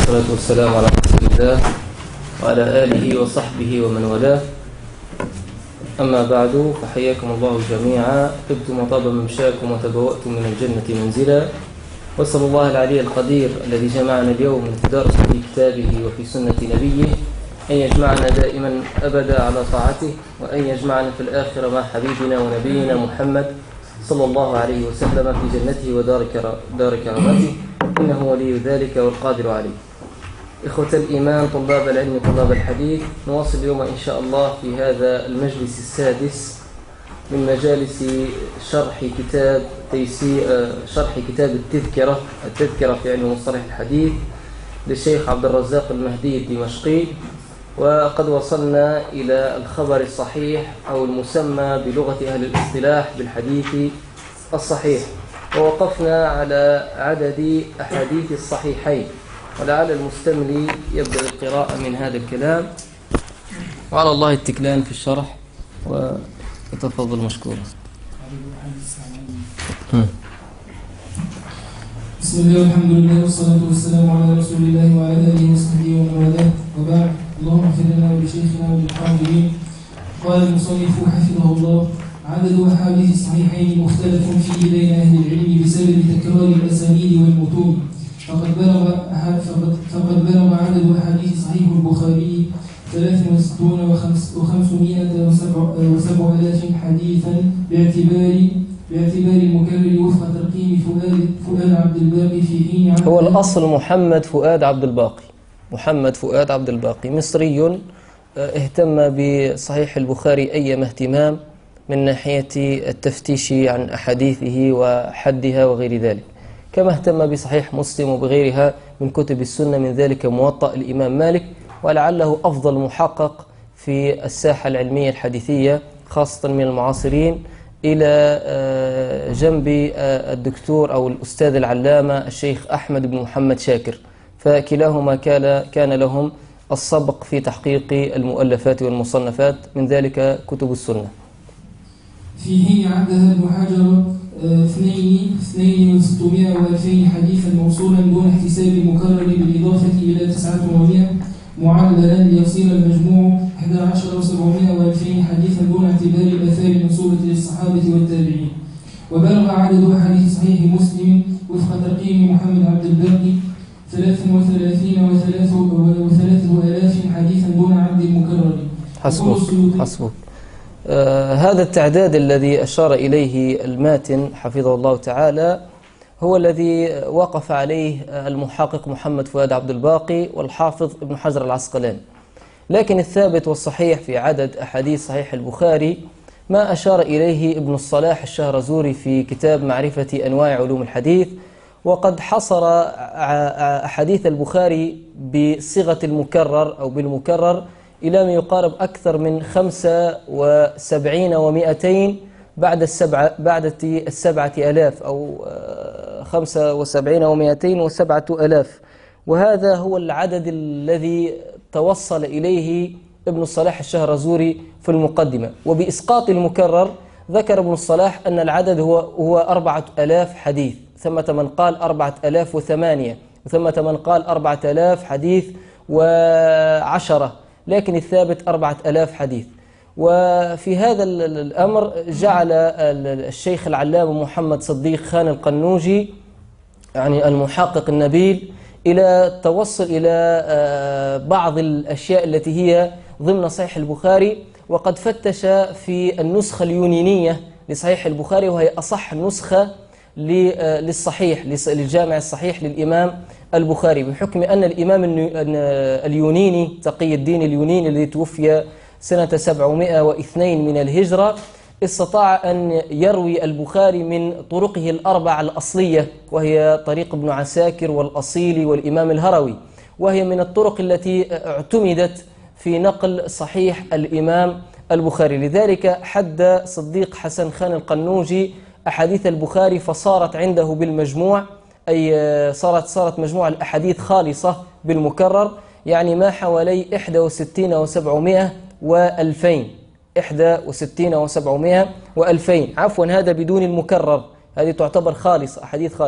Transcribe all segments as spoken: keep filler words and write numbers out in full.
والصلاة والسلام على رسول الله وعلى آله وصحبه ومن والاه. أما بعد، فحياكم الله جميعا، طبتم وطاب ممشاكم وتبوأتم من الجنة منزلا. واسأل الله العلي القدير الذي جمعنا اليوم لتدارس في كتابه وفي سنة نبيه أن يجمعنا دائما أبدا على طاعته، وأن يجمعنا في الآخرة مع حبيبنا ونبينا محمد صلى الله عليه وسلم في جنته ودار كرامته، إنه ولي ذلك والقادر عليه. إخوة الإيمان، طلاب العلم، طلاب الحديث، نواصل اليوم إن شاء الله في هذا المجلس السادس من مجالس شرح كتاب تيسير شرح كتاب التذكرة التذكرة في علم مصطلح الحديث للشيخ عبد الرزاق المهدي الدمشقي. وقد وصلنا إلى الخبر الصحيح أو المسمى بلغة أهل الاصطلاح بالحديث الصحيح، ووقفنا على عدد أحاديث الصحيحين، ولعل المستملي يبدأ القراءة من هذا الكلام، وعلى الله التكلان في الشرح، ويتفضل مشكورا. بسم الله والحمد لله والصلاة والسلام على رسول الله وعلى آله وصحبه ومن والاه، وبعد. اللهم اغفر لنا ولشيخنا وللحاضرين. قال المصنف حفظه الله: عدد أحاديث الصحيحين مختلف فيه بين أهل العلم بسبب تكرار الأسانيد والمتون، فقد بلغ فقد بلغ عدد أحاديث صحيح البخاري ثلاث وستون وخمسمائة وسبع آلاف حديثا باعتبار باعتبار المكرر وفق ترقيم فؤاد فؤاد عبد الباقي في حين. هو الأصل محمد فؤاد عبد الباقي، محمد فؤاد عبد الباقي مصري اهتم بصحيح البخاري أيما اهتمام من ناحية التفتيش عن أحاديثه وحدها وغير ذلك، كما اهتم بصحيح مسلم وبغيرها من كتب السنة، من ذلك موطأ الإمام مالك، ولعله أفضل محقق في الساحة العلمية الحديثية خاصة من المعاصرين، إلى جنب الدكتور أو الأستاذ العلامة الشيخ أحمد بن محمد شاكر، فكلاهما كان لهم السبق في تحقيق المؤلفات والمصنفات، من ذلك كتب السنة. في حين عدها ابن حجر اثنين اثنين وستمائة وألفين حديثا موصولا دون احتساب المكرر بالإضافة إلى تسعة ومائة معللا ليصير المجموع أحد عشر وسبعمائة وألفين حديثا دون اعتبار الآثار المنسوبة للصحابة والتابعين. وبلغ عدد أحاديث صحيح مسلم وفق ترقيم محمد عبد الباقي ثلاث وثلاثين وثلاثة آلاف حديثا دون عد المكرر. حسبك حسبك. آه هذا التعداد الذي أشار إليه الماتن حفظه الله تعالى هو الذي وقف عليه المحقق محمد فؤاد عبد الباقي والحافظ ابن حجر العسقلاني، لكن الثابت والصحيح في عدد أحاديث صحيح البخاري ما أشار إليه ابن الصلاح الشهرزوري في كتاب معرفة أنواع علوم الحديث، وقد حصر أحاديث البخاري بصيغة المكرر أو بالمكرر إلى ما يقارب أكثر من خمسة وسبعين ومئتين بعد السبعة بعد السبعة آلاف أو خمسة وسبعين ومئتين وسبعة آلاف، وهذا هو العدد الذي توصل إليه ابن الصلاح الشهرزوري في المقدمة. وبإسقاط المكرر ذكر ابن الصلاح أن العدد هو هو أربعة آلاف حديث، ثمة من قال أربعة آلاف وثمانية، وثمة من قال أربعة آلاف حديث وعشرة، لكن الثابت أربعة آلاف حديث. وفي هذا الأمر جعل الشيخ العلامة محمد صديق خان القنوجي، يعني المحقق النبيل، إلى التوصل إلى بعض الأشياء التي هي ضمن صحيح البخاري، وقد فتش في النسخة اليونانية لصحيح البخاري، وهي أصح نسخة للصحيح للجامع الصحيح للإمام البخاري، بحكم أن الإمام اليوناني تقي الدين اليوناني الذي توفي سنة سبعمائة واثنين من الهجرة استطاع أن يروي البخاري من طرقه الأربع الأصلية، وهي طريق ابن عساكر والأصيلي والإمام الهروي، وهي من الطرق التي اعتمدت في نقل صحيح الإمام البخاري. لذلك حد صديق حسن خان القنوجي أحاديث البخاري فصارت عنده بالمجموع، أي صارت صارت مجموع الأحاديث خالصة بالمكرر، يعني ما حوالي إحدى وستين وسبعمائة وألفين إحدى وستين وسبعمائة وألفين، عفوا هذا بدون المكرر، هذه تعتبر خالصة، أحاديث خالصة.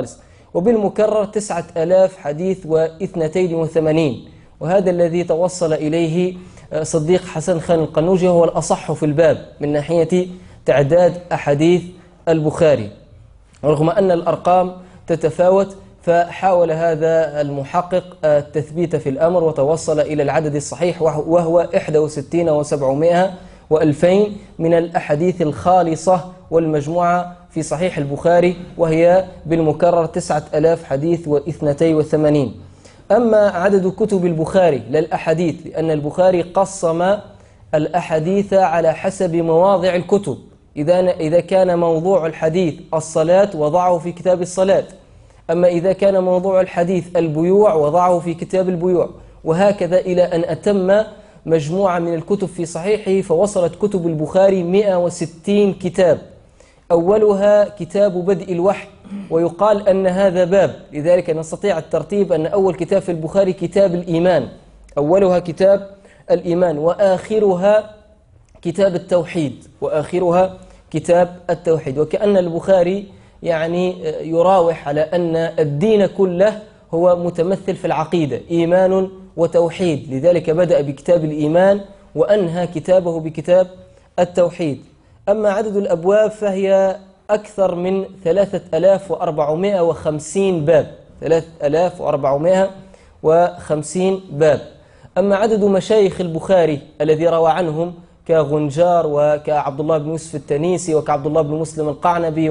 وبالمكرر تسعة آلاف حديث واثنتين وثمانين، وهذا الذي توصل إليه صديق حسن خان القنوجي، هو الأصح في الباب من ناحية تعداد أحاديث البخاري، رغم أن الأرقام تتفاوت. فحاول هذا المحقق التثبيت في الأمر وتوصل إلى العدد الصحيح، وهو إحدى وستين وسبعمائة وألفين من الأحاديث الخالصة والمجموعة في صحيح البخاري، وهي بالمكرر تسعة آلاف حديث واثنتين وثمانين. أما عدد كتب البخاري للأحاديث، لأن البخاري قسم الأحاديث على حسب مواضع الكتب. إذا إذا كان موضوع الحديث الصلاة وضعه في كتاب الصلاة، أما إذا كان موضوع الحديث البيوع وضعه في كتاب البيوع، وهكذا إلى أن أتم مجموعة من الكتب في صحيحه، فوصلت كتب البخاري مئة وستين كتاب، أولها كتاب بدء الوحي، ويقال أن هذا باب، لذلك نستطيع الترتيب أن أول كتاب في البخاري كتاب الإيمان، أولها كتاب الإيمان، وآخرها كتاب التوحيد، وآخرها كتاب التوحيد. وكأن البخاري يعني يراوح على أن الدين كله هو متمثل في العقيدة، إيمان وتوحيد، لذلك بدأ بكتاب الإيمان وأنهى كتابه بكتاب التوحيد. أما عدد الأبواب فهي أكثر من ثلاثة آلاف وأربعمائة وخمسين باب، ثلاثة آلاف وأربعمائة وخمسين باب. أما عدد مشايخ البخاري الذي روى عنهم كغنجار وكعبد الله بن يوسف التنيسي وكعبد الله بن مسلم القعنبي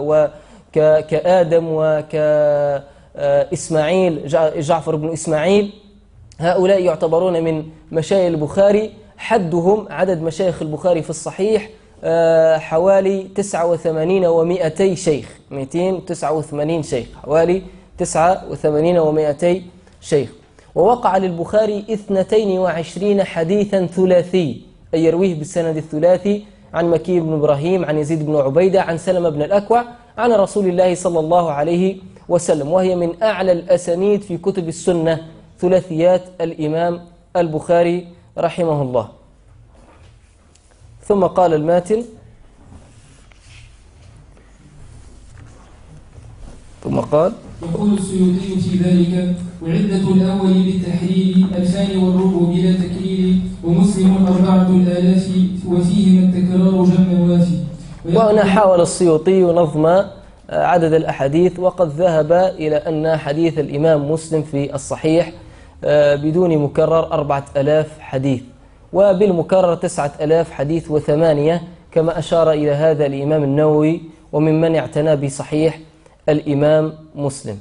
وكآدم وكإسماعيل جعفر بن إسماعيل، هؤلاء يعتبرون من مشايخ البخاري. حدهم عدد مشايخ البخاري في الصحيح حوالي تسعة وثمانين ومئتي شيخ، مئتين وتسعة وثمانين شيخ، حوالي تسعة وثمانين ومئتي شيخ. ووقع للبخاري اثنتين وعشرين حديثا ثلاثي، أي يرويه بالسند الثلاثي عن مكي بن إبراهيم، عن يزيد بن عبيدة، عن سلمة بن الأكوع، عن رسول الله صلى الله عليه وسلم، وهي من أعلى الأسانيد في كتب السنة، ثلاثيات الإمام البخاري رحمه الله. ثم قال الماتن: ثم قال يقول السيوطي في ذلك: وعدة الأول بالتحرير ألفان والربع بلا تكرير، ومسلم أربعة الآلاف وفيهما التكرار جمع وافي. وهنا حاول السيوطي نظم عدد الأحاديث، وقد ذهب إلى أن حديث الإمام مسلم في الصحيح بدون مكرر أربعة آلاف حديث، وبالمكرر تسعة آلاف حديث وثمانية، كما أشار إلى هذا الإمام النووي وممن اعتنى بصحيح الإمام مسلم.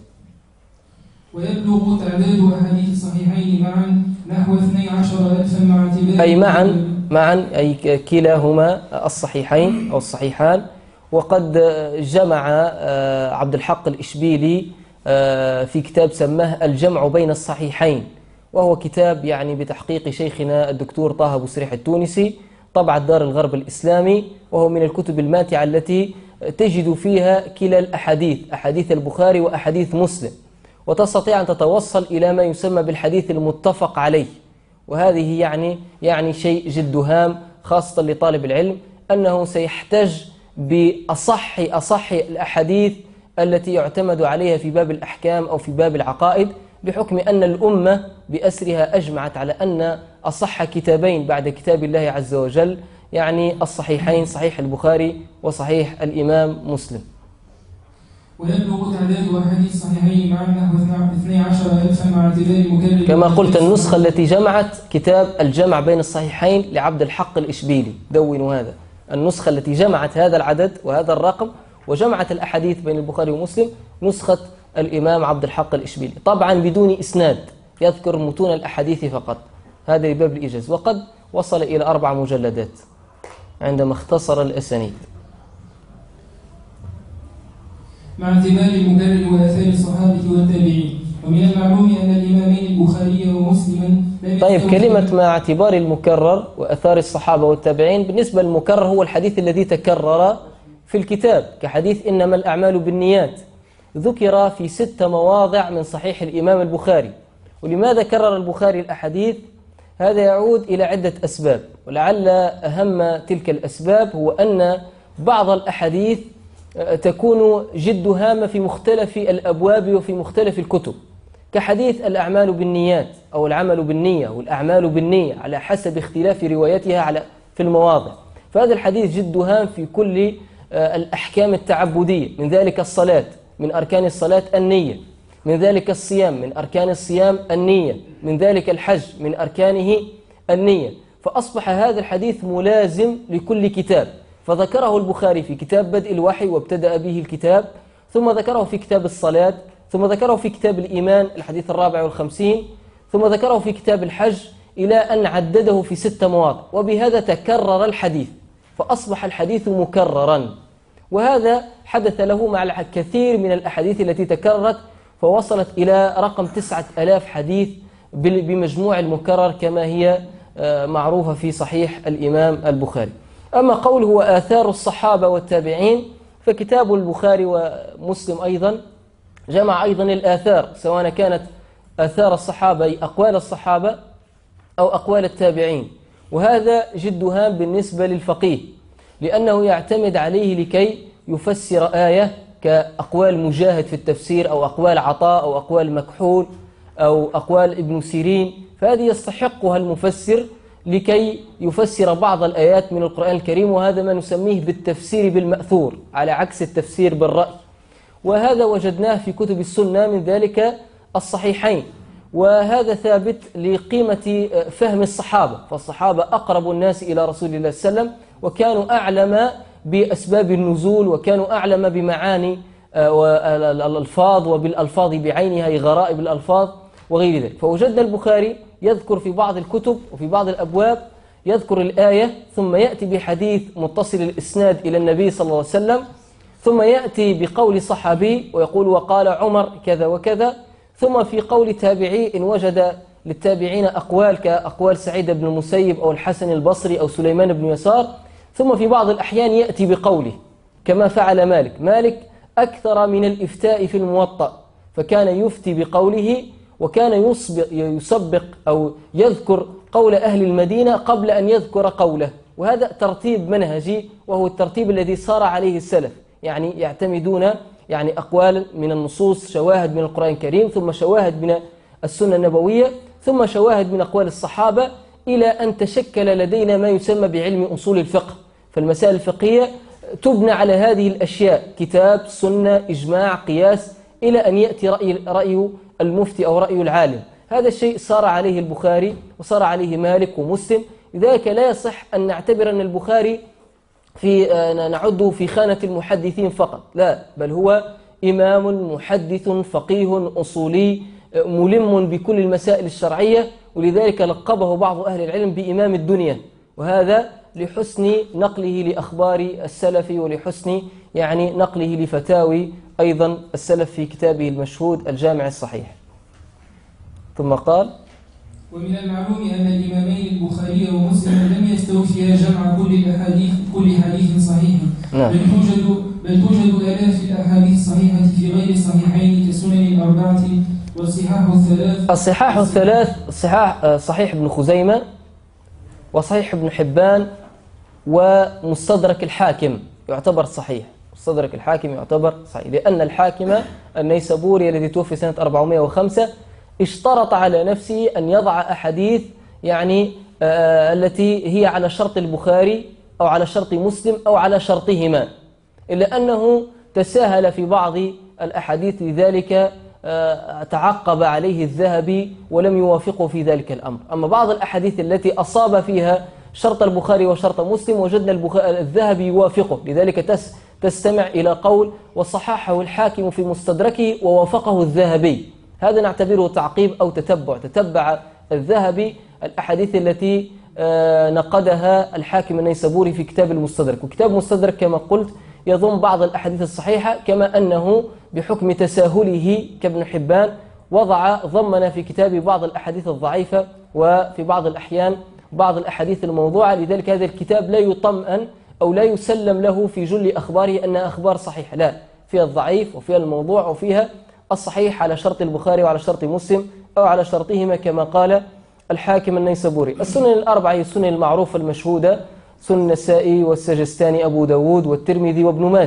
ويبلغ تعداد أحاديث الصحيحين معا نحو اثني عشر ألفا مع اعتبار أي معا معا أي كلاهما الصحيحين أو الصحيحان. وقد جمع عبد الحق الإشبيلي في كتاب سماه الجمع بين الصحيحين، وهو كتاب يعني بتحقيق شيخنا الدكتور طه أبو سريح التونسي، طبعة دار الغرب الإسلامي، وهو من الكتب الماتعة التي تجد فيها كلا الأحاديث، أحاديث البخاري وأحاديث مسلم، وتستطيع أن تتوصل إلى ما يسمى بالحديث المتفق عليه. وهذه يعني يعني شيء جد هام، خاصة لطالب العلم، أنه سيحتاج بأصح أصح الأحاديث التي يعتمد عليها في باب الأحكام أو في باب العقائد، بحكم أن الأمة بأسرها أجمعت على أن أصح كتابين بعد كتاب الله عز وجل يعني الصحيحين، صحيح البخاري وصحيح الإمام مسلم. ويبلغ تعداد أحاديث الصحيحين معا نحو اثني عشر ألفا مع اعتبار مكرر. كما قلت النسخة التي جمعت كتاب الجمع بين الصحيحين لعبد الحق الإشبيلي، دونوا هذا، النسخة التي جمعت هذا العدد وهذا الرقم وجمعت الأحاديث بين البخاري ومسلم نسخة الإمام عبد الحق الإشبيلي، طبعا بدون إسناد، يذكر متون الأحاديث فقط، هذا لباب الإيجاز. وقد وصل إلى أربع مجلدات عندما اختصر الأسانيد. مع اعتبار المكرر وآثار الصحابة والتابعين. ومن المعلوم أن الإمامين البخاري ومسلما. طيب، كلمة مع اعتبار المكرر وآثار الصحابة والتابعين، بالنسبة للمكرر هو الحديث الذي تكرر في الكتاب، كحديث إنما الأعمال بالنيات، ذكر في ست مواضع من صحيح الإمام البخاري. ولماذا كرر البخاري الأحاديث؟ هذا يعود إلى عدة أسباب، ولعل أهم تلك الأسباب هو أن بعض الأحاديث تكون جد هامة في مختلف الأبواب وفي مختلف الكتب، كحديث الأعمال بالنيات أو العمل بالنية والأعمال بالنية على حسب اختلاف روايتها على في المواضع. فهذا الحديث جد هام في كل الأحكام التعبدية، من ذلك الصلاة، من أركان الصلاة النية، من ذلك الصيام، من أركان الصيام النية، من ذلك الحج، من أركانه النية. فأصبح هذا الحديث ملازم لكل كتاب، فذكره البخاري في كتاب بدء الوحي وابتدأ به الكتاب، ثم ذكره في كتاب الصلاة، ثم ذكره في كتاب الإيمان الحديث الرابع والخمسين، ثم ذكره في كتاب الحج، إلى أن عدده في ست مواضع، وبهذا تكرر الحديث فأصبح الحديث مكررا. وهذا حدث له مع الكثير من الأحاديث التي تكررت فوصلت إلى رقم تسعة ألاف حديث بمجموع المكرر كما هي معروفة في صحيح الإمام البخاري. أما قوله وآثار الصحابة والتابعين، فكتاب البخاري ومسلم أيضا جمع أيضا الآثار، سواء كانت آثار الصحابة أي أقوال الصحابة أو أقوال التابعين. وهذا جد هام بالنسبة للفقيه، لأنه يعتمد عليه لكي يفسر آية كأقوال مجاهد في التفسير أو أقوال عطاء أو أقوال مكحول أو أقوال ابن سيرين، فهذه يستحقها المفسر لكي يفسر بعض الآيات من القرآن الكريم، وهذا ما نسميه بالتفسير بالمأثور على عكس التفسير بالرأي. وهذا وجدناه في كتب السنة، من ذلك الصحيحين، وهذا ثابت لقيمة فهم الصحابة، فالصحابة أقرب الناس إلى رسول الله صلى الله عليه وسلم، وكانوا أعلم بأسباب النزول، وكانوا أعلم بمعاني الألفاظ وبالألفاظ بعينها أي غرائب الألفاظ وغير ذلك. فوجدنا البخاري يذكر في بعض الكتب وفي بعض الأبواب يذكر الآية، ثم يأتي بحديث متصل الإسناد إلى النبي صلى الله عليه وسلم، ثم يأتي بقول صحابي ويقول وقال عمر كذا وكذا، ثم في قول تابعي إن وجد للتابعين أقوال كأقوال سعيد بن المسيب أو الحسن البصري أو سليمان بن يسار، ثم في بعض الأحيان يأتي بقوله كما فعل مالك. مالك أكثر من الإفتاء في الموطأ، فكان يفتي بقوله، وكان يسبق, يسبق أو يذكر قول أهل المدينة قبل أن يذكر قوله. وهذا ترتيب منهجي، وهو الترتيب الذي صار عليه السلف، يعني يعتمدون يعني أقوال من النصوص، شواهد من القرآن الكريم، ثم شواهد من السنة النبوية، ثم شواهد من أقوال الصحابة، إلى أن تشكل لدينا ما يسمى بعلم أصول الفقه. فالمسائل الفقهية تبنى على هذه الأشياء، كتاب، سنة، إجماع، قياس، إلى أن يأتي رأي, رأي المفتي أو رأي العالم. هذا الشيء صار عليه البخاري وصار عليه مالك ومسلم. لذلك لا يصح أن نعتبر أن البخاري في نعده في خانة المحدثين فقط، لا، بل هو إمام محدث فقيه أصولي ملم بكل المسائل الشرعية، ولذلك لقبه بعض أهل العلم بإمام الدنيا، وهذا لحسن نقله لأخبار السلف ولحسن يعني نقله لفتاوي أيضا السلف في كتابه المشهود الجامع الصحيح. ثم قال ومن المعلوم أن الإمامين البخاري ومسلم لم يستوفيا جمع كل الأحاديث كل حديث صحيح، نعم. بل توجد بل توجد آلاف الأحاديث الصحيحة في غير الصحيحين كسنن الأربعة والصحاح الثلاث. الصحاح الثلاث صحاح صحيح ابن خزيمة وصحيح ابن حبان ومستدرك الحاكم يعتبر صحيح. مستدرك الحاكم يعتبر صحيح لأن الحاكم النيسابوري الذي توفي سنة أربعمائة وخمسة اشترط على نفسه أن يضع أحاديث يعني آه التي هي على شرط البخاري أو على شرط مسلم أو على شرطهما، إلا أنه تساهل في بعض الأحاديث، لذلك آه تعقب عليه الذهبي ولم يوافقه في ذلك الأمر. أما بعض الأحاديث التي أصاب فيها شرط البخاري وشرط مسلم وجدنا الذهبي يوافقه، لذلك تس تستمع إلى قول وصححه الحاكم في مستدركه ووافقه الذهبي. هذا نعتبره تعقيب أو تتبع، تتبع الذهبي الأحاديث التي نقدها الحاكم النيسابوري في كتاب المستدرك. وكتاب المستدرك كما قلت يضم بعض الأحاديث الصحيحة، كما أنه بحكم تساهله كابن حبان وضع ضمن في كتابه بعض الأحاديث الضعيفة وفي بعض الأحيان بعض الأحاديث الموضوعة. لذلك هذا الكتاب لا يطمئن أو لا يسلم له في جل أخباره أنها أخبار صحيحة، لا، فيها الضعيف وفيها الموضوع وفيها الصحيح على شرط البخاري وعلى شرط مسلم أو على شرطهما كما قال الحاكم النيسابوري. السنن الأربعة هي السنن المعروفة المشهودة، سنن النسائي والسجستاني أبو داود والترمذي وابن ماجه.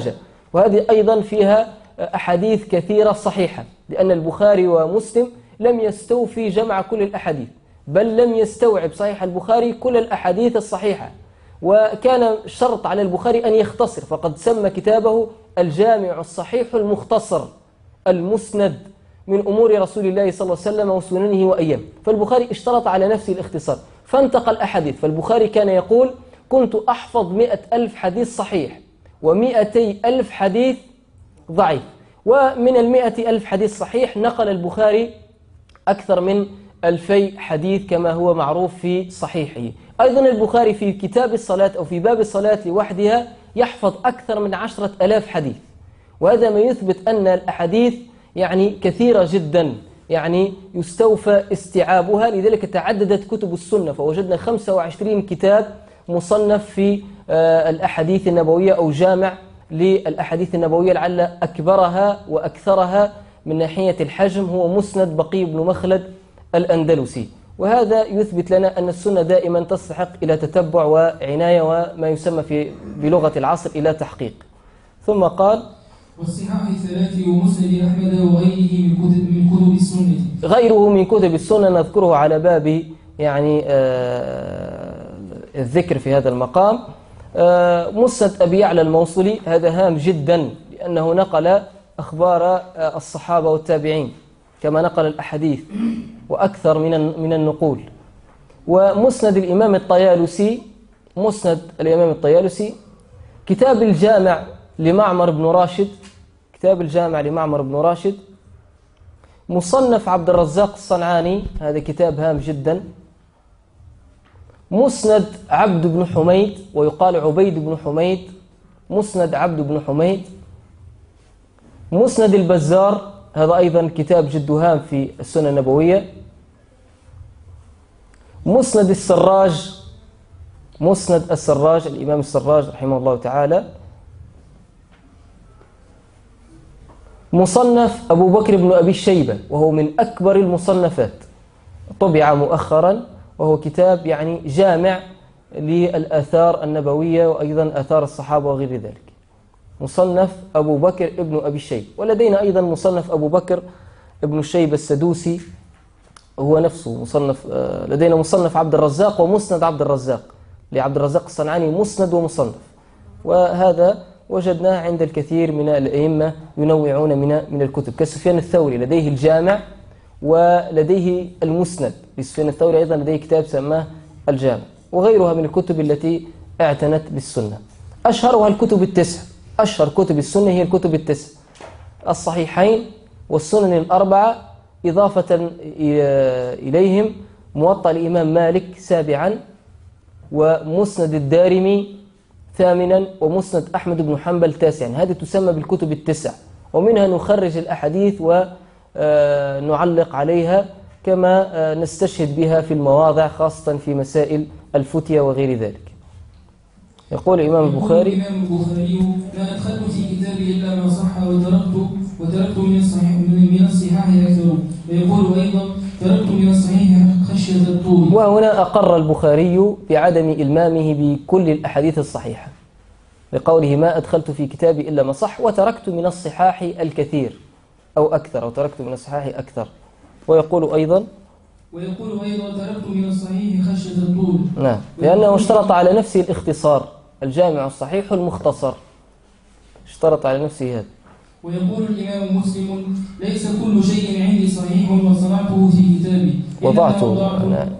وهذه أيضا فيها أحاديث كثيرة صحيحة، لأن البخاري ومسلم لم يستوفي جمع كل الأحاديث، بل لم يستوعب صحيح البخاري كل الأحاديث الصحيحة، وكان شرط على البخاري أن يختصر، فقد سمى كتابه الجامع الصحيح المختصر المسند من أمور رسول الله صلى الله عليه وسلم وسننه وأيام. فالبخاري اشترط على نفسه الاختصار فانتقى الأحاديث. فالبخاري كان يقول: كنت أحفظ مئة ألف حديث صحيح ومئتي ألف حديث ضعيف. ومن المئة ألف حديث صحيح نقل البخاري أكثر من ألفي حديث كما هو معروف في صحيحه. أيضا البخاري في كتاب الصلاة أو في باب الصلاة لوحدها يحفظ أكثر من عشرة ألاف حديث، وهذا ما يثبت أن الأحاديث يعني كثيرة جدا، يعني يستوفى استيعابها. لذلك تعددت كتب السنة، فوجدنا خمسة وعشرين كتاب مصنف في الأحاديث النبوية أو جامع للأحاديث النبوية، لعل أكبرها وأكثرها من ناحية الحجم هو مسند بقي بن مخلد الأندلسي. وهذا يثبت لنا أن السنة دائما تستحق إلى تتبع وعناية وما يسمى في بلغة العصر إلى تحقيق. ثم قال: والصحاح الثلاث ومسند أحمد وغيره من كتب من كتب السنة. غيره من كتب السنة نذكره على باب يعني آه الذكر في هذا المقام. آه مسند أبي يعلى الموصلي هذا هام جدا، لأنه نقل أخبار آه الصحابة والتابعين كما نقل الأحاديث وأكثر من من النقول. ومسند الإمام الطيالسي، مسند الإمام الطيالسي، كتاب الجامع لمعمر بن راشد، كتاب الجامع لمعمر بن راشد، مصنف عبد الرزاق الصنعاني هذا كتاب هام جدا، مسند عبد بن حميد ويقال عبيد بن حميد، مسند عبد بن حميد، مسند البزار هذا أيضا كتاب جد هام في السنة النبوية، مسند السراج، مسند السراج الإمام السراج رحمه الله تعالى، مصنف أبو بكر بن أبي الشيبة وهو من أكبر المصنفات، طبع مؤخرا، وهو كتاب يعني جامع للآثار النبوية وأيضا آثار الصحابة وغير ذلك، مصنف أبو بكر ابن أبي الشيبة. ولدينا أيضا مصنف أبو بكر ابن الشيبة السدوسي هو نفسه مصنف. لدينا مصنف عبد الرزاق ومسند عبد الرزاق لعبد الرزاق الصنعاني، مسند ومصنف، وهذا وجدناه عند الكثير من الأئمة ينوعون من من الكتب، كسفيان الثوري لديه الجامع ولديه المسند، لسفيان الثوري أيضا لديه كتاب سماه الجامع، وغيرها من الكتب التي اعتنت بالسنة. أشهرها الكتب التسع، أشهر كتب السنة هي الكتب التسع: الصحيحين والسنن الأربعة، إضافة إليهم موطأ الإمام مالك سابعا، ومسند الدارمي ثامنا، ومسند أحمد بن حنبل تاسعا. هذه تسمى بالكتب التسع، ومنها نخرج الأحاديث ونعلق عليها كما نستشهد بها في المواضع، خاصة في مسائل الفتية وغير ذلك. يقول الإمام البخاري: الإمام البخاري: لا أدخلت في كتابي إلا ما صح وتركت وتركت من الصحيح من الصحاح أكثر. ويقول أيضا: تركت من الصحيح خشية الطول. وهنا أقر البخاري بعدم إلمامه بكل الأحاديث الصحيحة، لقوله: ما أدخلت في كتابي إلا ما صح وتركت من الصحاح الكثير أو أكثر، أو تركت من الصحاح أكثر. ويقول أيضا ويقول أيضا: تركت من الصحيح خشية الطول. نعم، لأنه اشترط على نفسه الاختصار، الجامع الصحيح المختصر، اشترط على نفسه هذا. ويقول الإمام مسلم: ليس كل شيء عندي صحيح وصنعته في كتابي، وضعته أنا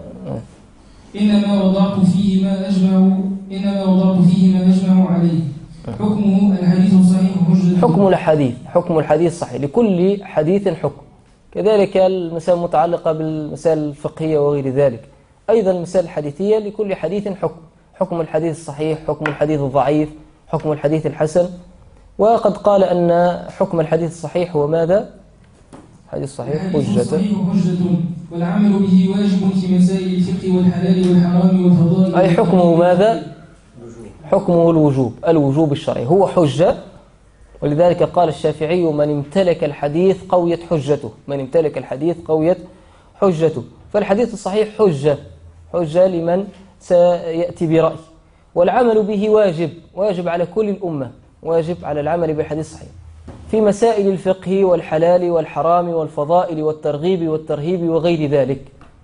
إنما وضعت فيه ما أجمع إنما وضعت فيه ما أجمع عليه. حكمه الحديث الصحيح حجة. حكم الحديث، حكم الحديث صحيح، لكل حديث حكم. كذلك المسائل المتعلقة بالمسائل الفقهية وغير ذلك، أيضا المسائل الحديثية لكل حديث حكم، حكم الحديث الصحيح، حكم الحديث الضعيف، حكم الحديث الحسن. وقد قال أن حكم الحديث الصحيح هو ماذا؟ الحديث الصحيح حجة، الصحيح حجة والعمل به واجب في مسائل الفقه والحلال والحرام والفضائل. أي حكمه ماذا؟ حكمه الوجوب، الوجوب الشرعي هو حجة. ولذلك قال الشافعي: من امتلك الحديث قويت حجته، من امتلك الحديث قويت حجته. فالحديث الصحيح حجة، حجة لمن سيأتي برأي. والعمل به واجب، واجب على كل الأمة، واجب على العمل بالحديث الصحيح في مسائل الفقه والحلال والحرام والفضائل والترغيب والترهيب وغير ذلك.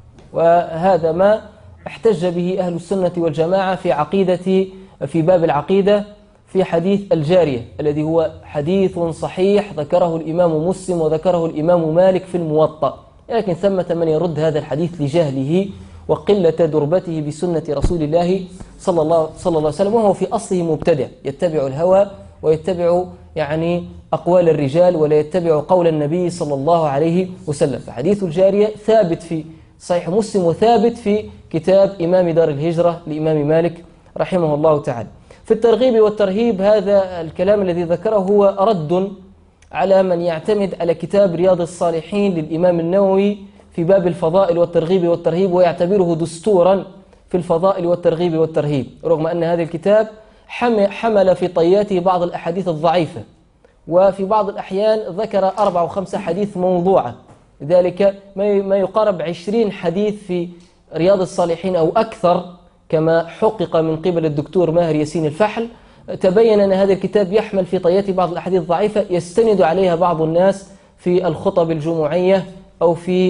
وهذا ما احتج به أهل السنة والجماعة في عقيدة في باب العقيدة في حديث الجارية الذي هو حديث صحيح ذكره الإمام مسلم وذكره الإمام مالك في الموطأ، لكن ثمة من يرد هذا الحديث لجهله وقلة دربته بسنة رسول الله صلى الله, صلى الله عليه وسلم، وهو في أصله مبتدع يتبع الهوى ويتبع يعني أقوال الرجال ولا يتبع قول النبي صلى الله عليه وسلم. فحديث الجارية ثابت في صحيح مسلم وثابت في كتاب إمام دار الهجرة لإمام مالك رحمه الله تعالى. في الترغيب والترهيب هذا الكلام الذي ذكره هو رد على من يعتمد على كتاب رياض الصالحين للإمام النووي في باب الفضائل والترغيب والترهيب ويعتبره دستورا في الفضائل والترغيب والترهيب، رغم أن هذا الكتاب حمل في طياته بعض الأحاديث الضعيفة، وفي بعض الأحيان ذكر أربع وخمسة حديث موضوعة، لذلك ما يقارب عشرين حديث في رياض الصالحين أو أكثر كما حقق من قبل الدكتور ماهر ياسين الفحل. تبين أن هذا الكتاب يحمل في طياته بعض الأحاديث الضعيفة يستند عليها بعض الناس في الخطب الجمعية أو في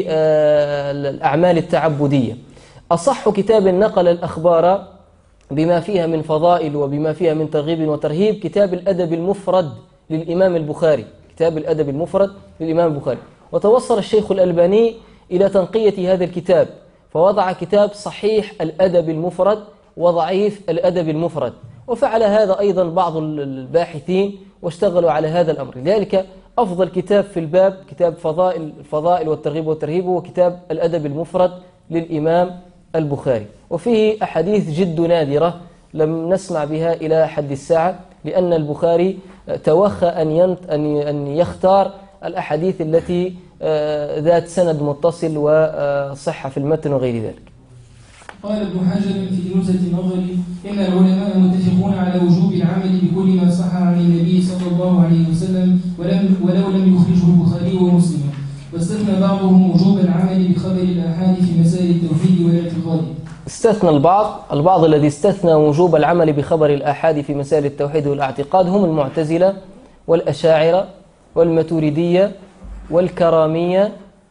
الأعمال التعبدية. أصح كتاب نقل الأخبار بما فيها من فضائل وبما فيها من ترغيب وترهيب كتاب الأدب المفرد للإمام البخاري، كتاب الأدب المفرد للإمام البخاري. وتوصل الشيخ الألباني إلى تنقية هذا الكتاب فوضع كتاب صحيح الأدب المفرد وضعيف الأدب المفرد، وفعل هذا أيضا بعض الباحثين واشتغلوا على هذا الأمر. لذلك أفضل كتاب في الباب كتاب فضائل الفضائل والترغيب والترهيب هو كتاب الأدب المفرد للإمام البخاري، وفيه أحاديث جد نادرة لم نسمع بها إلى حد الساعة، لأن البخاري توخى أن أن يختار الأحاديث التي ذات سند متصل وصحة في المتن وغير ذلك. قال ابن حجر في نزهة النظر إن العلماء متفقون على وجوب العمل بكل ما صح عن النبي صلى الله عليه وسلم ولم ولو لم يخرجه البخاري ومسلم، واستثنى بعضهم وجوب العمل بخبر الآحاد في مسائل التوحيد والاعتقاد. استثنى البعض البعض الذي استثنى وجوب العمل بخبر الآحاد في مسائل التوحيد والاعتقاد هم المعتزلة والأشاعرة والماتريدية والكرامية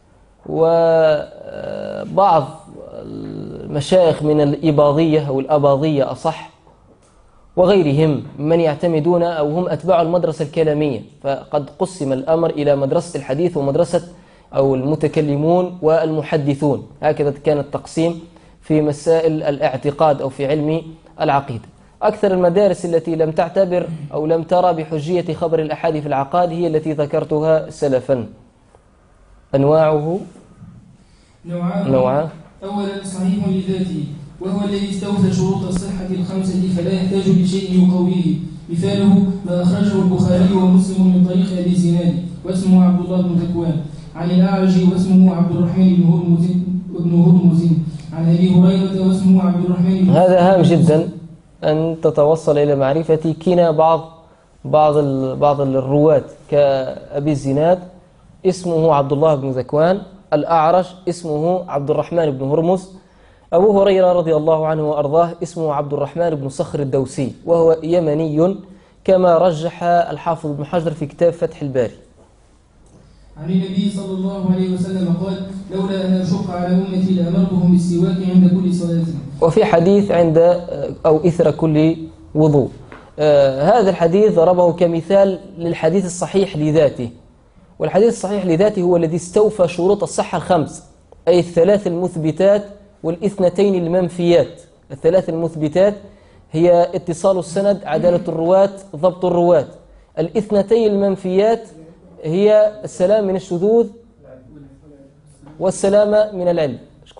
وبعض المشايخ من الإباضية أو الأباضية أصح وغيرهم من يعتمدون أو هم أتباع المدرسة الكلامية. فقد قسم الأمر إلى مدرسة الحديث ومدرسة أو المتكلمون والمحدثون، هكذا كان التقسيم في مسائل الاعتقاد أو في علم العقيدة. أكثر المدارس التي لم تعتبر أو لم ترى بحجية خبر الأحاد في العقاد هي التي ذكرتها سلفا. أنواعه نوعان: أولا صحيح لذاته وهو الذي استوفى شروط الصحة الخمسة فلا يحتاج لشيء يقويه، مثاله ما أخرجه البخاري ومسلم من طريق أبي زناد واسمه عبد الله بن ذكوان عن الأعرج واسمه عبد الرحمن بن هرمز بن هرمز عن أبي هريرة واسمه عبد الرحمن بن هذا هام جدا أن تتوصل إلى معرفة كنا بعض بعض بعض الرواة كأبي الزناد اسمه عبد الله بن ذكوان، الأعرج اسمه عبد الرحمن بن هرمز، أبو هريرة رضي الله عنه وأرضاه اسمه عبد الرحمن بن صخر الدوسي وهو يمني كما رجح الحافظ ابن حجر في كتاب فتح الباري. عن النبي صلى الله عليه وسلم قال: لولا أن أشق على أمتي لأمرتهم بالسواك عند كل صلاة. وفي حديث عند أو إثر كل وضوء. آه هذا الحديث ضربه كمثال للحديث الصحيح لذاته، والحديث الصحيح لذاته هو الذي استوفى شروط الصحة الخمس، أي الثلاث المثبتات والاثنتين المنفيات. الثلاث المثبتات هي اتصال السند، عدالة الرواة، ضبط الرواة. الاثنتين المنفيات هي السلام من الشذوذ والسلامة من العلة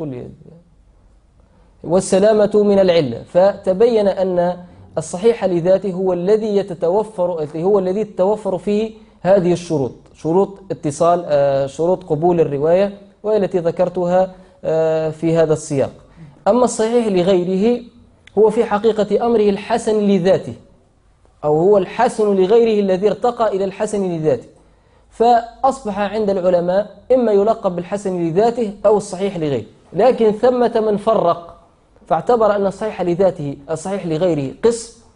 والسلامة من العلة. فتبين أن الصحيح لذاته هو الذي يتتوفر هو الذي تتوفر فيه هذه الشروط، شروط اتصال شروط قبول الرواية، وهي التي ذكرتها في هذا السياق. أما الصحيح لغيره هو في حقيقة أمره الحسن لذاته، أو هو الحسن لغيره الذي ارتقى إلى الحسن لذاته، فأصبح عند العلماء إما يلقب بالحسن لذاته أو الصحيح لغيره. لكن ثمة من فرق فاعتبر أن الصحيح لذاته الصحيح لغيره قسم،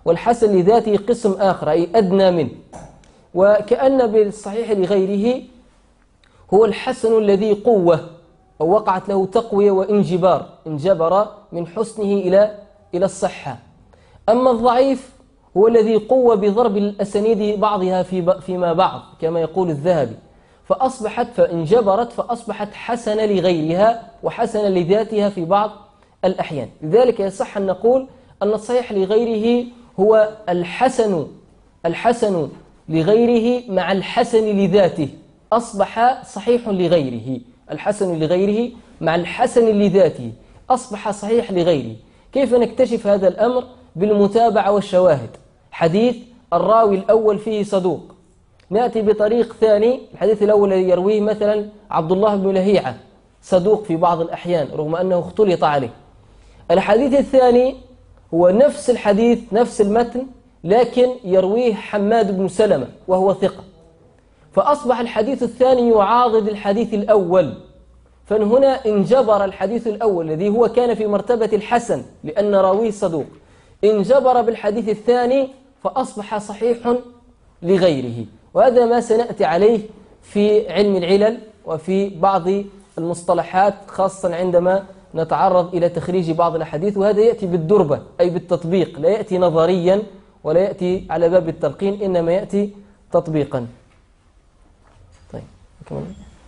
والحسن لذاته قسم آخر أي أدنى منه. وكأن بالصحيح لغيره هو الحسن الذي قوة أو وقعت له تقوية وانجبار، انجبر من حسنه إلى إلى الصحة. أما الضعيف هو الذي قوة بضرب الأسانيد بعضها في فيما بعض كما يقول الذهبي، فأصبحت فانجبرت فأصبحت حسنة لغيرها وحسنة لذاتها في بعض الأحيان. لذلك يصح أن نقول أن الصحيح لغيره هو الحسن الحسن لغيره مع الحسن لذاته، أصبح صحيح لغيره. الحسن لغيره مع الحسن لذاته أصبح صحيح لغيره. كيف نكتشف هذا الأمر؟ بالمتابعة والشواهد. حديث الراوي الأول فيه صدوق، نأتي بطريق ثاني، الحديث الأول الذي يرويه مثلا عبد الله بن لهيعة صدوق في بعض الأحيان رغم أنه اختلط عليه. الحديث الثاني هو نفس الحديث نفس المتن لكن يرويه حماد بن سلمة وهو ثقة، فأصبح الحديث الثاني يعاضد الحديث الأول، فهنا انجبر الحديث الأول الذي هو كان في مرتبة الحسن لأن راويه صدوق، انجبر بالحديث الثاني فأصبح صحيح لغيره. وهذا ما سنأتي عليه في علم العلل وفي بعض المصطلحات خاصة عندما نتعرض إلى تخريج بعض الأحاديث، وهذا يأتي بالدربة أي بالتطبيق، لا يأتي نظريا ولا يأتي على باب التلقين، إنما يأتي تطبيقا. طيب كمان.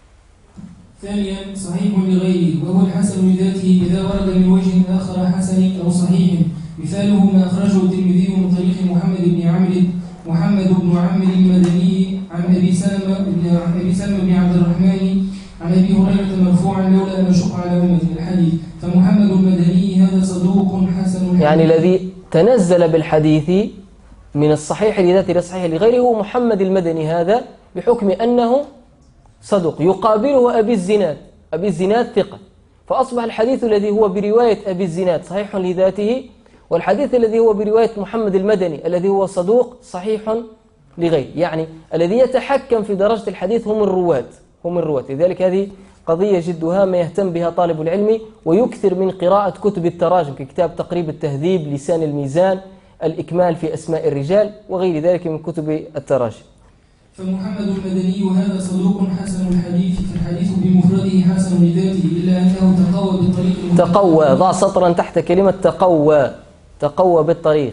ثانيا صحيح لغيره وهو الحسن لذاته إذا ورد من وجه آخر حسن أو صحيح، مثاله ما أخرجه الترمذي من طريق محمد بن عمرو محمد بن عمرو المدني عن أبي سلمة بن أبي سلمة بن عبد الرحمن عن أبي هريرة مرفوعا لولا أن أشق على أمتي الحديث، فمحمد المدني هذا صدوق حسن. يعني الذي تنزل بالحديث من الصحيح لذاته إلى الصحيح لغيره هو محمد المدني هذا بحكم أنه صدوق. يقابله أبي الزناد، أبي الزناد ثقة، فأصبح الحديث الذي هو برواية أبي الزناد صحيح لذاته، والحديث الذي هو برواية محمد المدني الذي هو صدوق صحيح لغيره. يعني الذي يتحكم في درجة الحديث هم الرواة هم الرواة. لذلك هذه قضية جد هامة يهتم بها طالب العلم، ويكثر من قراءة كتب التراجم ككتاب تقريب التهذيب، لسان الميزان، الإكمال في أسماء الرجال وغير ذلك من كتب التراجم. فمحمد المدني هذا صدوق حسن الحديث، فالحديث بمفرده حسن لذاته إلا أنه تقوى بالطريق المتقوى. تقوى، ضع سطرا تحت كلمة تقوى، تقوى بالطريق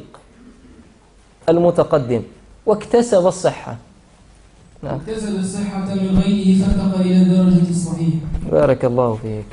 المتقدم واكتسب الصحة. نعم. اكتسب الصحة من غيره فارتقى إلى درجة الصحيح. بارك الله فيك.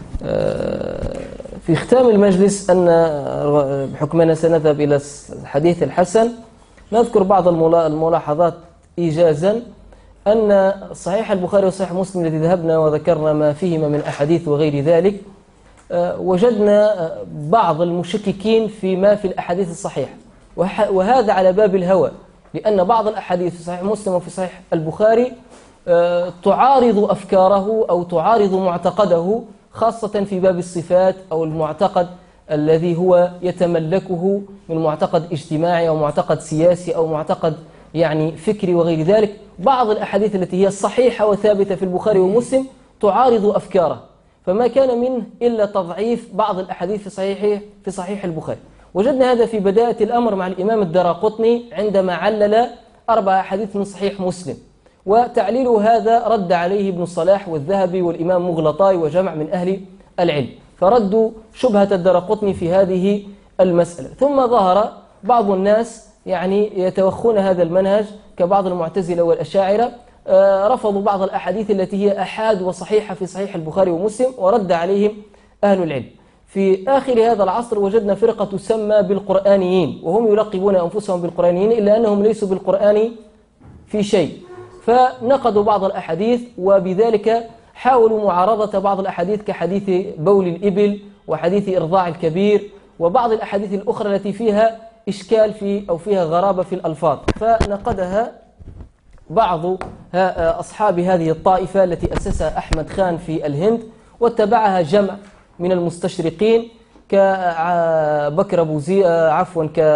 في ختام المجلس أن بحكمنا سنذهب إلى الحديث الحسن، نذكر بعض الملاحظات إيجازا. أن صحيح البخاري وصحيح مسلم الذي ذهبنا وذكرنا ما فيهما من أحاديث وغير ذلك، وجدنا بعض المشككين فيما في الأحاديث الصحيحة، وهذا على باب الهوى، لأن بعض الأحاديث في صحيح مسلم وفي صحيح البخاري تعارض أفكاره أو تعارض معتقده، خاصة في باب الصفات أو المعتقد الذي هو يتملكه من معتقد اجتماعي أو معتقد سياسي أو معتقد يعني فكري وغير ذلك. بعض الأحاديث التي هي صحيحة وثابتة في البخاري ومسلم تعارض أفكاره، فما كان منه إلا تضعيف بعض الأحاديث في صحيح في صحيح البخاري. وجدنا هذا في بداية الأمر مع الإمام الدراقطني عندما علل أربع أحاديث من صحيح مسلم، وتعليل هذا رد عليه ابن الصلاح والذهبي والإمام مغلطاي وجمع من أهل العلم، فردوا شبهة الدراقطني في هذه المسألة. ثم ظهر بعض الناس يعني يتوخون هذا المنهج كبعض المعتزلة والأشاعرة، رفضوا بعض الأحاديث التي هي أحاد وصحيحة في صحيح البخاري ومسلم، ورد عليهم أهل العلم. في آخر هذا العصر وجدنا فرقة تسمى بالقرآنيين، وهم يلقبون أنفسهم بالقرآنيين إلا أنهم ليسوا بالقرآن في شيء، فنقضوا بعض الأحاديث، وبذلك حاولوا معارضة بعض الأحاديث كحديث بول الإبل وحديث إرضاع الكبير وبعض الأحاديث الأخرى التي فيها إشكال في أو فيها غرابة في الألفاظ، فنقدها بعض أصحاب هذه الطائفة التي أسسها أحمد خان في الهند، واتبعها جمع من المستشرقين كبكر أبو زي عفوا ك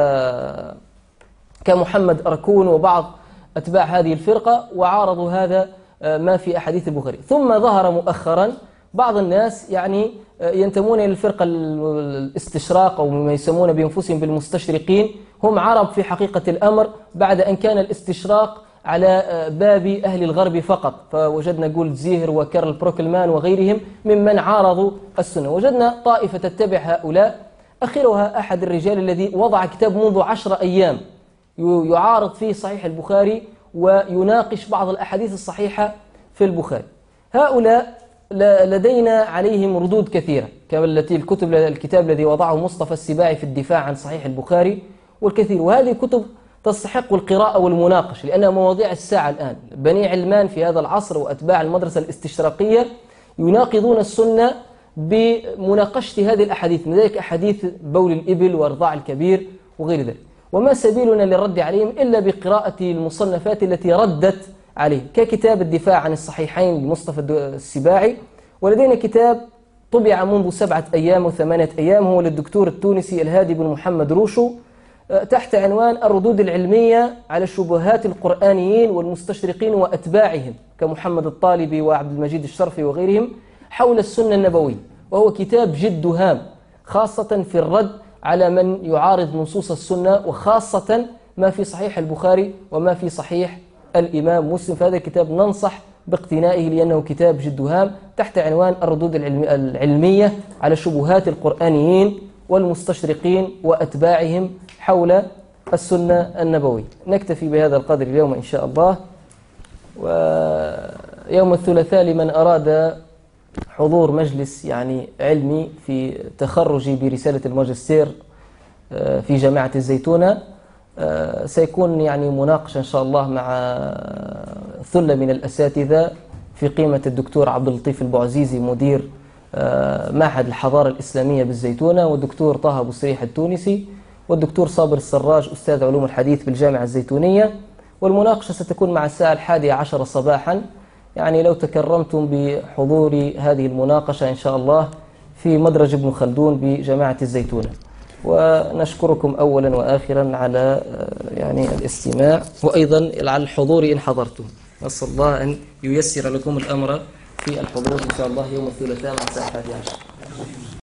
كمحمد أركون وبعض أتباع هذه الفرقة، وعارضوا هذا ما في أحاديث البخاري. ثم ظهر مؤخرا بعض الناس يعني ينتمون إلى الفرقة الاستشراق أو ما يسمون بأنفسهم بالمستشرقين، هم عرب في حقيقة الأمر بعد أن كان الاستشراق على باب أهل الغرب فقط. فوجدنا جولد زيهر وكارل بروكلمان وغيرهم ممن عارضوا السنة. وجدنا طائفة تتبع هؤلاء، آخرها أحد الرجال الذي وضع كتاب منذ عشر أيام يعارض فيه صحيح البخاري ويناقش بعض الأحاديث الصحيحة في البخاري. هؤلاء لدينا عليهم ردود كثيرة، كما التي الكتب الكتاب الذي وضعه مصطفى السباعي في الدفاع عن صحيح البخاري والكثير. وهذه كتب تستحق القراءة والمناقشة لأنها مواضيع الساعة الآن. بني علمان في هذا العصر وأتباع المدرسة الاستشراقية يناقضون السنة بمناقشة هذه الأحاديث، من ذلك أحاديث بول الإبل وارضاع الكبير وغير ذلك. وما سبيلنا للرد عليهم إلا بقراءة المصنفات التي ردت عليه، ككتاب الدفاع عن الصحيحين لمصطفى السباعي. ولدينا كتاب طبع منذ سبعة أيام وثمانية أيام هو للدكتور التونسي الهادي بن محمد روشو تحت عنوان الردود العلمية على شبهات القرآنيين والمستشرقين وأتباعهم كمحمد الطالبي وعبد المجيد الشرفي وغيرهم حول السنة النبوية. وهو كتاب جد هام خاصة في الرد على من يعارض نصوص السنة، وخاصة ما في صحيح البخاري وما في صحيح الإمام مسلم. فهذا الكتاب ننصح باقتنائه لأنه كتاب جد هام تحت عنوان الردود العلمية على شبهات القرآنيين والمستشرقين وأتباعهم حول السنة النبوية. نكتفي بهذا القدر اليوم إن شاء الله. ويوم الثلاثاء لمن أراد حضور مجلس يعني علمي في تخرجي برسالة الماجستير في جامعة الزيتونة، سيكون يعني مناقشة إن شاء الله مع ثلة من الأساتذة في قيمة الدكتور عبد اللطيف البعزيزي مدير معهد الحضارة الإسلامية بالزيتونة، والدكتور طه أبو سريح التونسي، والدكتور صابر السراج أستاذ علوم الحديث بالجامعة الزيتونية. والمناقشة ستكون مع الساعة الحادية عشر صباحا. يعني لو تكرمتم بحضور هذه المناقشة إن شاء الله في مدرج ابن خلدون بجامعة الزيتونة. ونشكركم أولا وآخرا على يعني الاستماع، وأيضا على الحضور إن حضرتم. نسأل الله أن ييسر لكم الأمر في الحضور إن شاء الله يوم الثلاثاء مع الساعة الحادية عشر.